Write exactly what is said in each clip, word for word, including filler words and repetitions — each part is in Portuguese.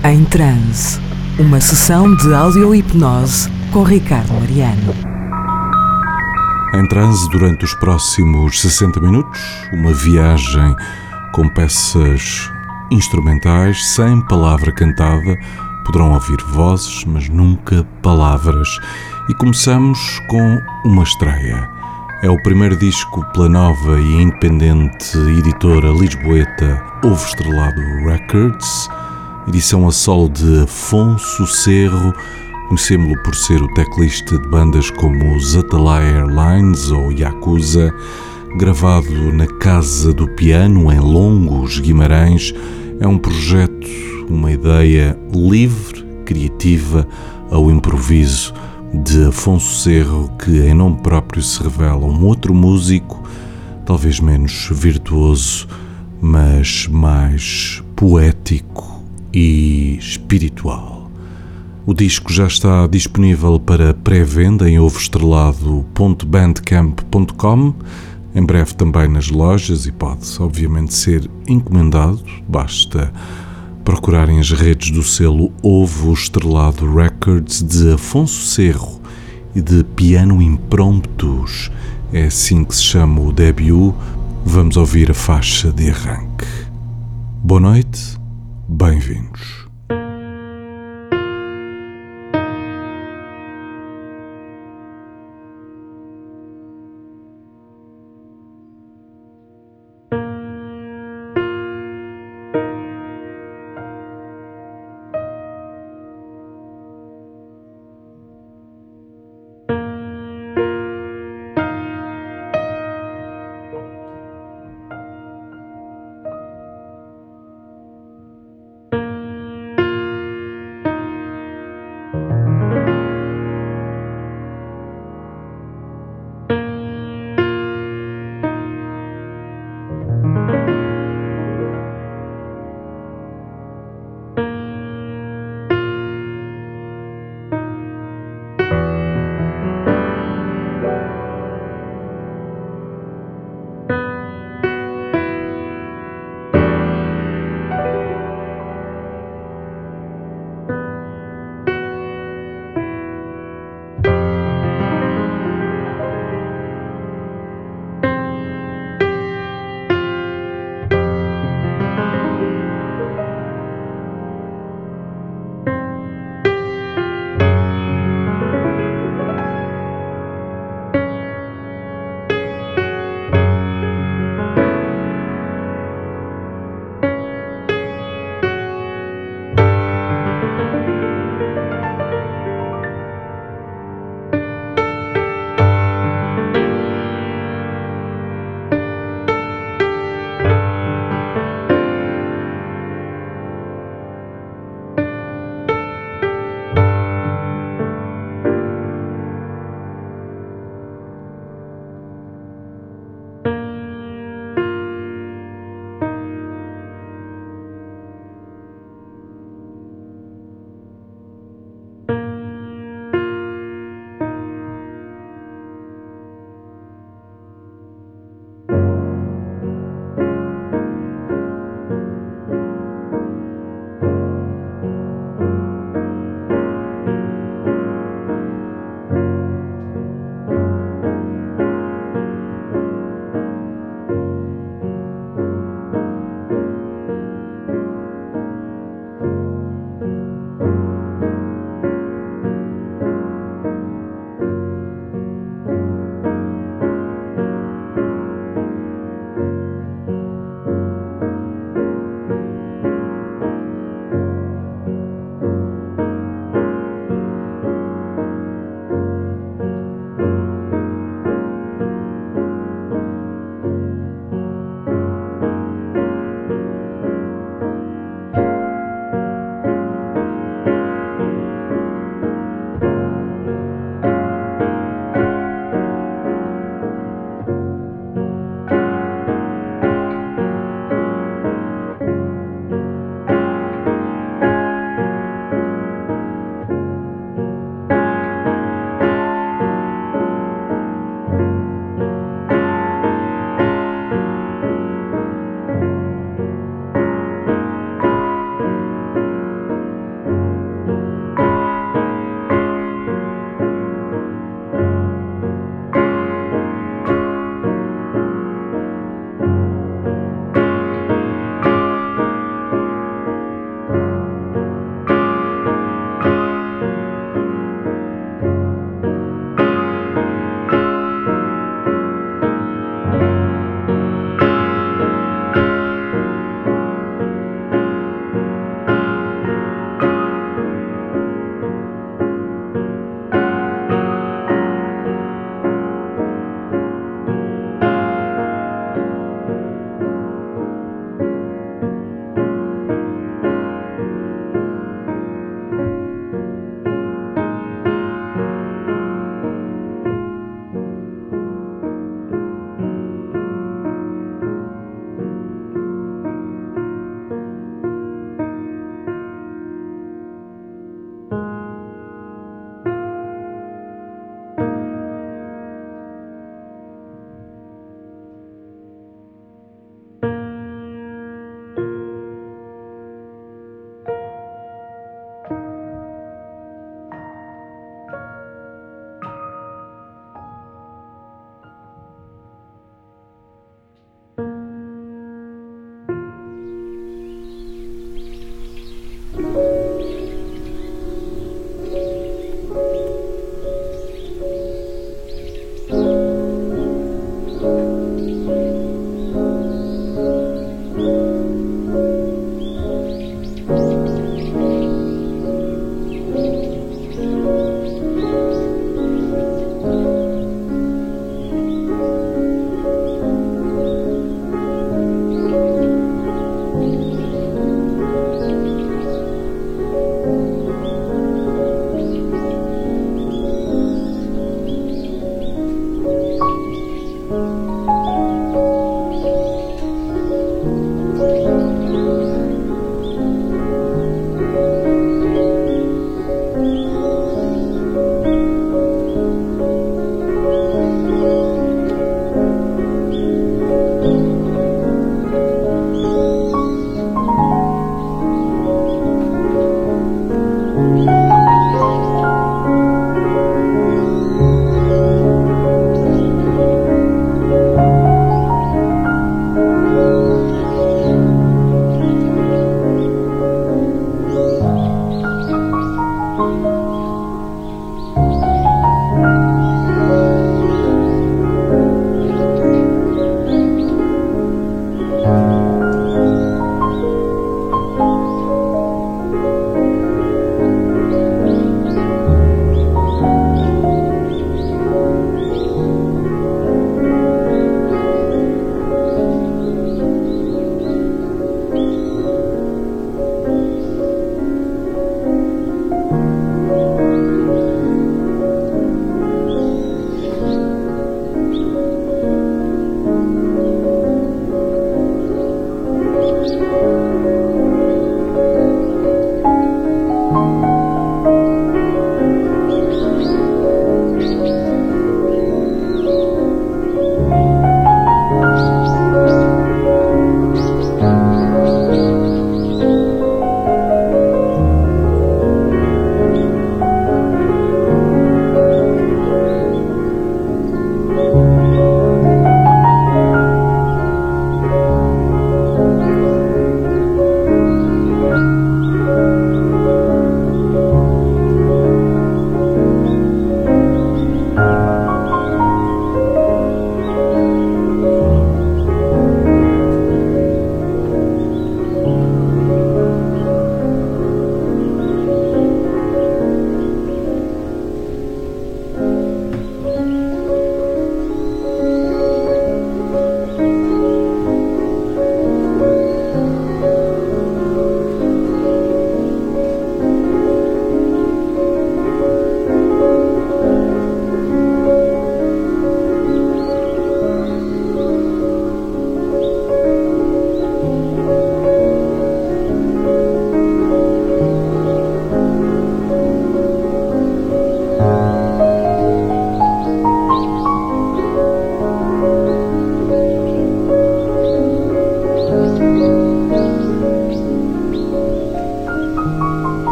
Em Transe, uma sessão de audio-hipnose com Ricardo Mariano. Em transe durante os próximos sessenta minutos, uma viagem com peças instrumentais, sem palavra cantada. Poderão ouvir vozes, mas nunca palavras. E começamos com uma estreia. É o primeiro disco pela nova e independente editora lisboeta Ovo Estrelado Records, edição a solo de Afonso Cerro. Conhecemos-lo por ser o teclista de bandas como os Atalaia Airlines ou Yakuza. Gravado na Casa do Piano, em Longos, Guimarães. É um projeto, uma ideia livre, criativa, ao improviso de Afonso Cerro, que em nome próprio se revela um outro músico, talvez menos virtuoso, mas mais poético e espiritual. O disco já está disponível para pré-venda em ovo estrelado ponto bandcamp ponto com, em breve também nas lojas, e pode obviamente ser encomendado. Basta procurarem as redes do selo Ovo Estrelado Records de Afonso Cerro e de Piano Impromptus. É assim que se chama o debut. Vamos ouvir a faixa de arranque. Boa noite, bem-vindos.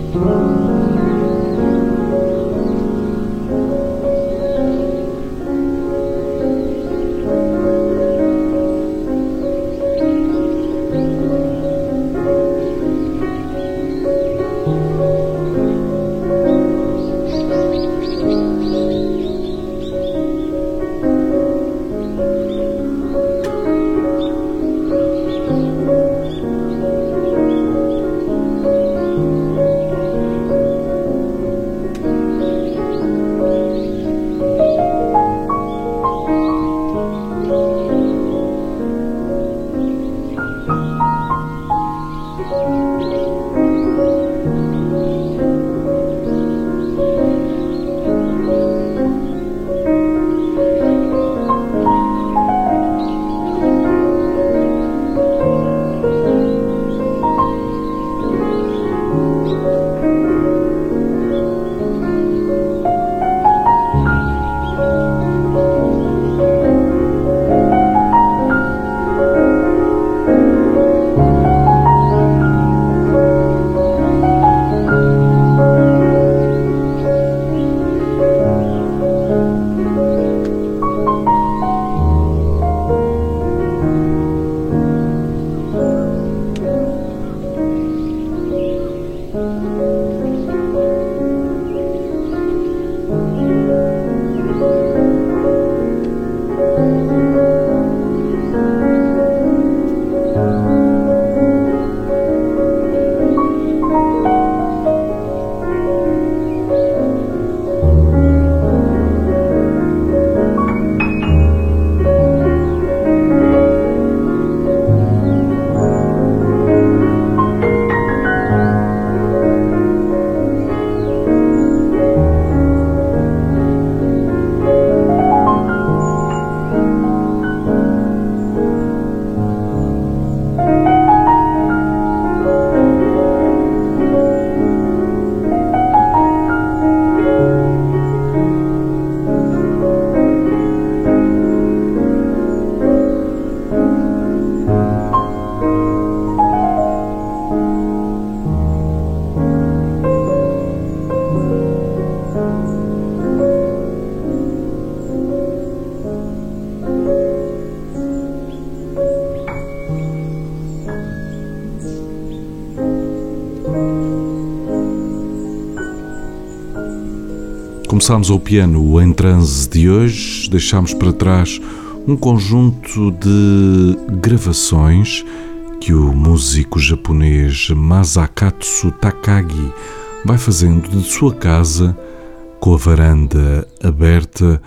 Começámos ao piano o Em Transe de hoje, deixámos para trás um conjunto de gravações que o músico japonês Masakatsu Takagi vai fazendo de sua casa, com a varanda aberta,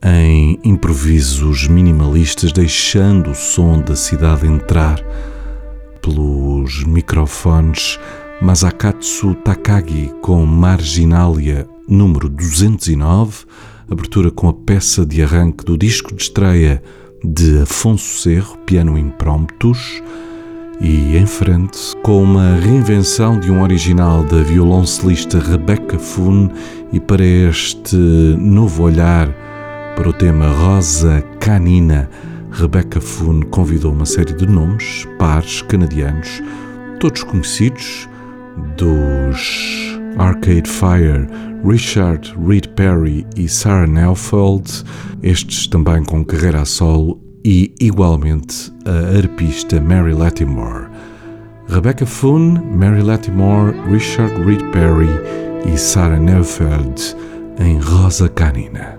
em improvisos minimalistas, deixando o som da cidade entrar pelos microfones. Masakatsu Takagi com Marginalia número duzentos e nove, abertura com a peça de arranque do disco de estreia de Afonso Cerro, Piano Impromptus, e em frente com uma reinvenção de um original da violoncelista Rebecca Foon, e para este novo olhar para o tema Rosa Canina, Rebecca Foon convidou uma série de nomes, pares canadianos, todos conhecidos, dos Arcade Fire, Richard Reed Parry e Sarah Neufeld, estes também com carreira a solo, e igualmente a arpista Mary Latimore. Rebecca Foon, Mary Latimore, Richard Reed Parry e Sarah Neufeld em Rosa Canina.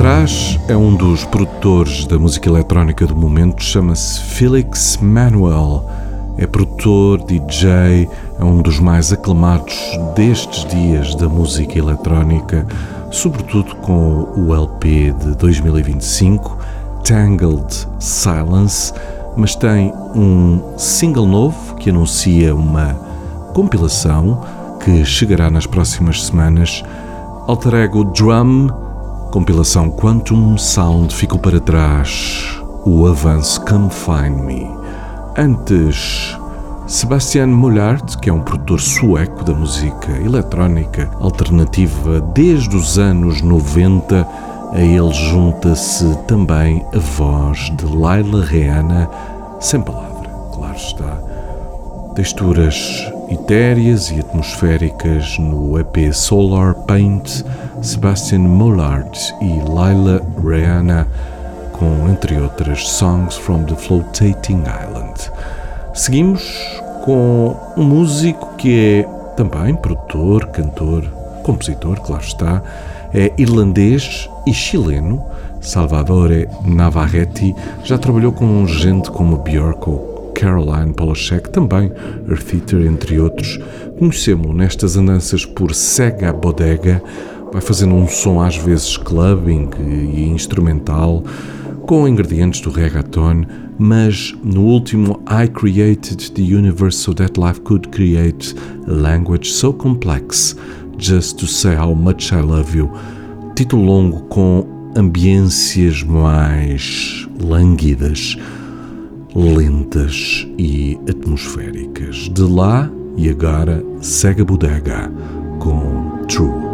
trás é um dos produtores da música eletrónica do momento, chama-se Felix Manuel. É produtor, D J, é um dos mais aclamados destes dias da música eletrónica, sobretudo com o L P de dois mil e vinte e cinco, Tangled Silence, mas tem um single novo que anuncia uma compilação que chegará nas próximas semanas. Alter Ego Drum, compilação Quantum Sound, ficou para trás o avanço Come Find Me. Antes, Sebastian Mollard, que é um produtor sueco da música eletrónica alternativa desde os anos noventa, a ele junta-se também a voz de Laila Reana, sem palavra, claro está. Texturas etéreas e atmosféricas no E P Solar Paint, Sebastian Mollard e Laila Reana, com, entre outras, Songs from the Floating Island. Seguimos com um músico que é também produtor, cantor, compositor, claro está, é irlandês e chileno, Salvatore Navarrete. Já trabalhou com gente como Björk ou Caroline Polachek, também Earth Eater, entre outros. Conhecemos-lo nestas andanças por Sega Bodega, vai fazendo um som às vezes clubbing e instrumental, com ingredientes do reggaeton, mas no último I created the universe so that life could create a language so complex, just to say how much I love you. Título longo com ambiências mais lânguidas, lentas e atmosféricas. De lá e agora, Sega Bodega com True.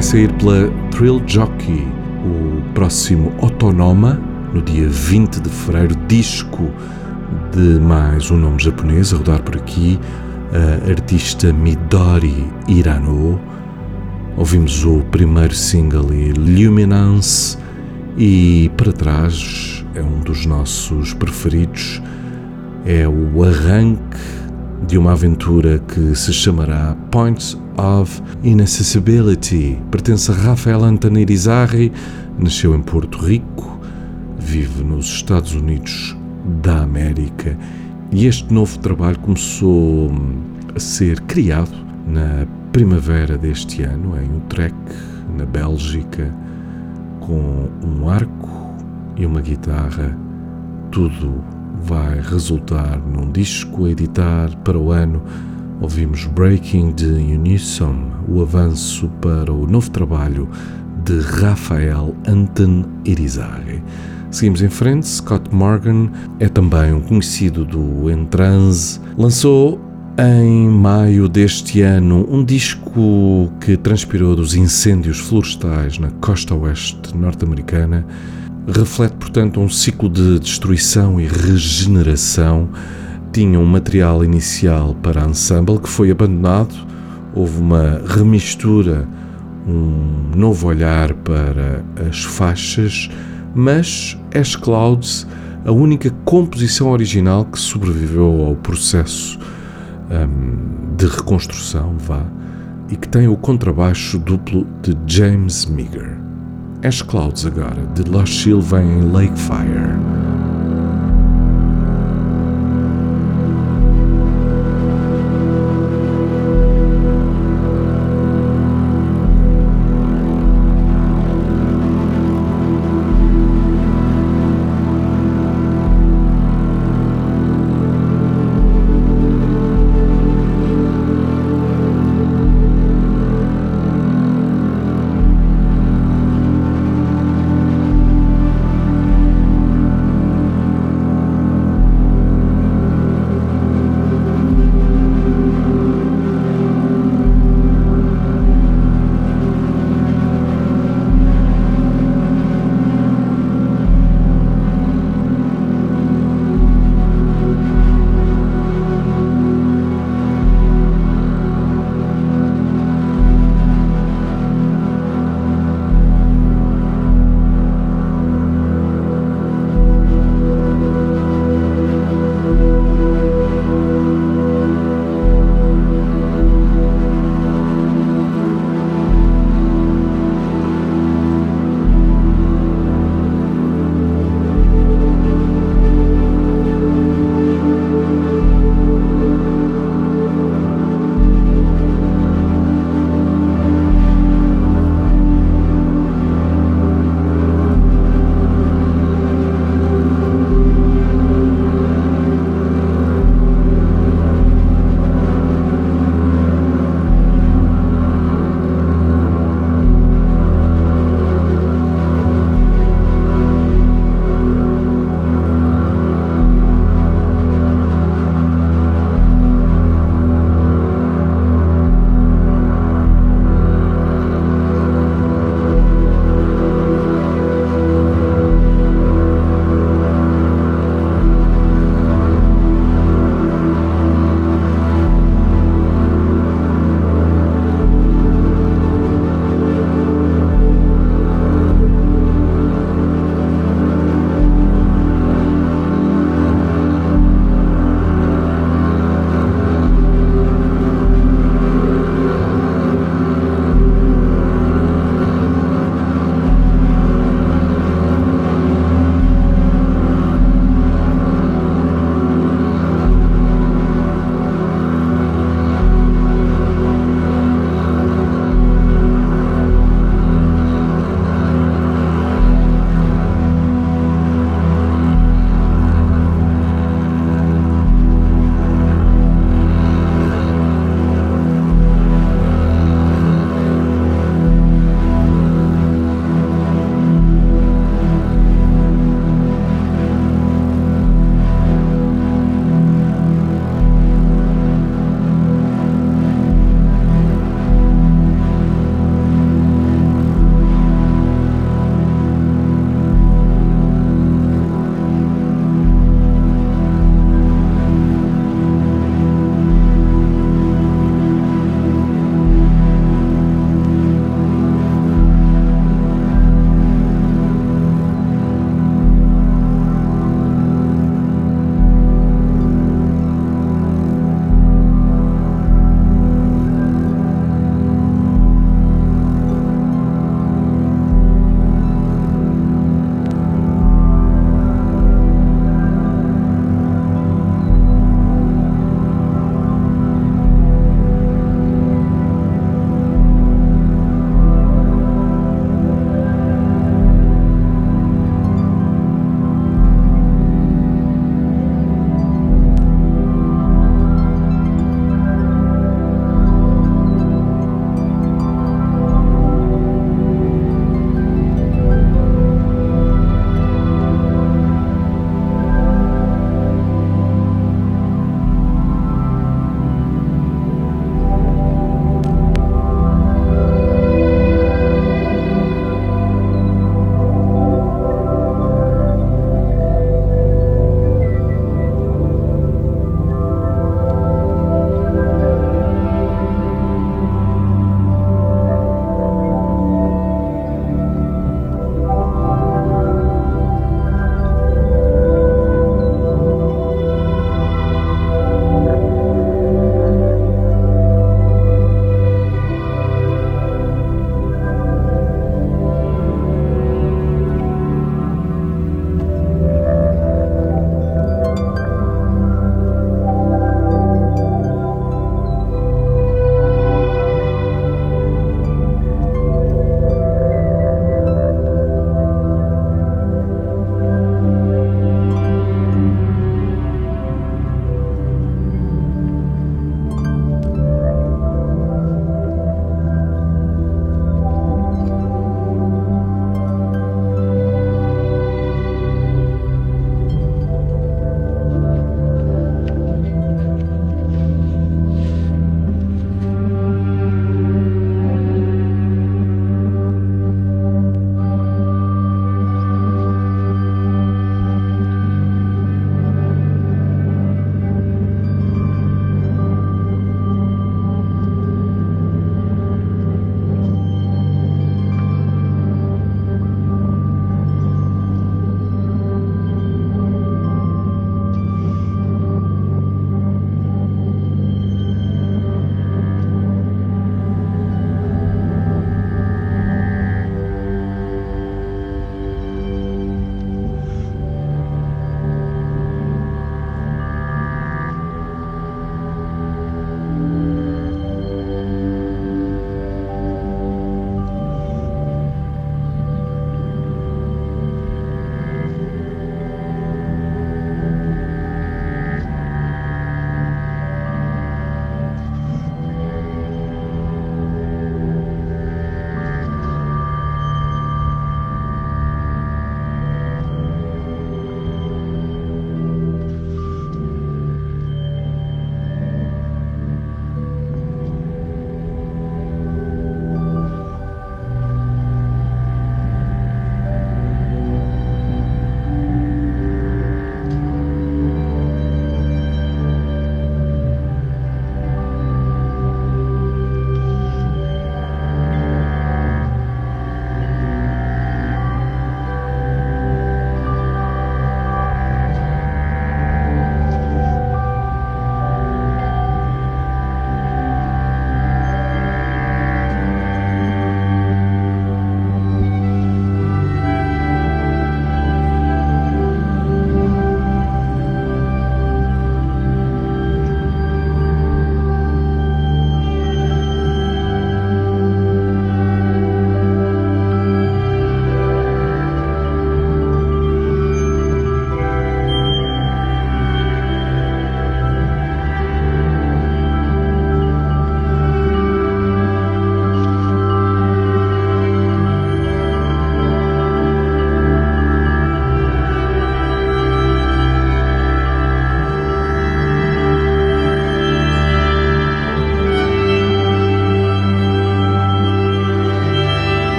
vai sair pela Thrill Jockey o próximo Autonoma, no dia vinte de fevereiro, disco de mais um nome japonês a rodar por aqui, a artista Midori Hirano. Ouvimos o primeiro single, Luminance, e para trás é um dos nossos preferidos, é o arranque de uma aventura que se chamará Points of Inaccessibility. Pertence a Rafael Anton Irizarry, nasceu em Porto Rico, vive nos Estados Unidos da América e este novo trabalho começou a ser criado na primavera deste ano em Utrecht, na Bélgica, com um arco e uma guitarra. Tudo vai resultar num disco a editar para o ano. Ouvimos Breaking the Unison, o avanço para o novo trabalho de Rafael Anton Irizarry. Seguimos em frente. Scott Morgan é também um conhecido do Em Transe. Lançou em maio deste ano um disco que transpirou dos incêndios florestais na costa oeste norte-americana. Reflete, portanto, um ciclo de destruição e regeneração. Tinha um material inicial para ensemble que foi abandonado. Houve uma remistura, um novo olhar para as faixas, mas Ash Clouds, a única composição original que sobreviveu ao processo um, de reconstrução, vá, e que tem o contrabaixo duplo de James Meagher. Ash Clouds agora, de Lost Sylvain em Lakefire.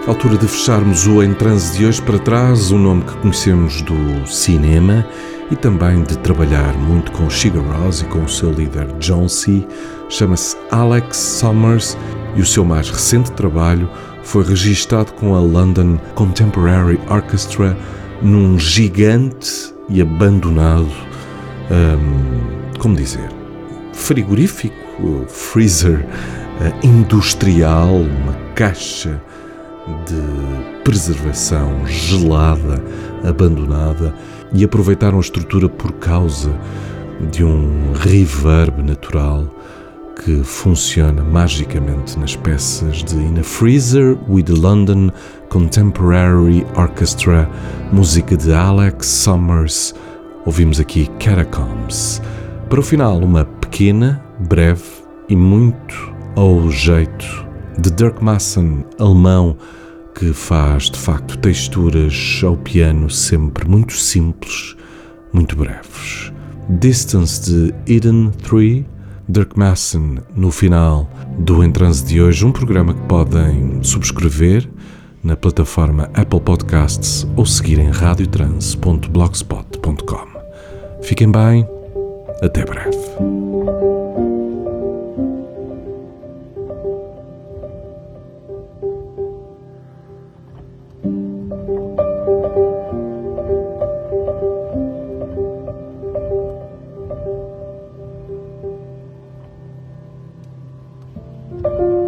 Altura de fecharmos o Em Transe de hoje. Para trás, um nome que conhecemos do cinema e também de trabalhar muito com Sigur Rós e com o seu líder John C. Chama-se Alex Summers e o seu mais recente trabalho foi registado com a London Contemporary Orchestra num gigante e abandonado, hum, como dizer, frigorífico, freezer uh, industrial, uma caixa de preservação gelada, abandonada, e aproveitaram a estrutura por causa de um reverb natural que funciona magicamente nas peças de In a Freezer with the London Contemporary Orchestra, música de Alex Summers. Ouvimos aqui Catacombs. Para o final, uma pequena, breve e muito ao jeito de Dirk Mason, alemão, que faz de facto texturas ao piano sempre muito simples, muito breves. Distance de Eden três, Dirk Mason no final do Em Transe de hoje, um programa que podem subscrever na plataforma Apple Podcasts ou seguir em radiotrans ponto blogspot ponto com. Fiquem bem, até breve. Thank you.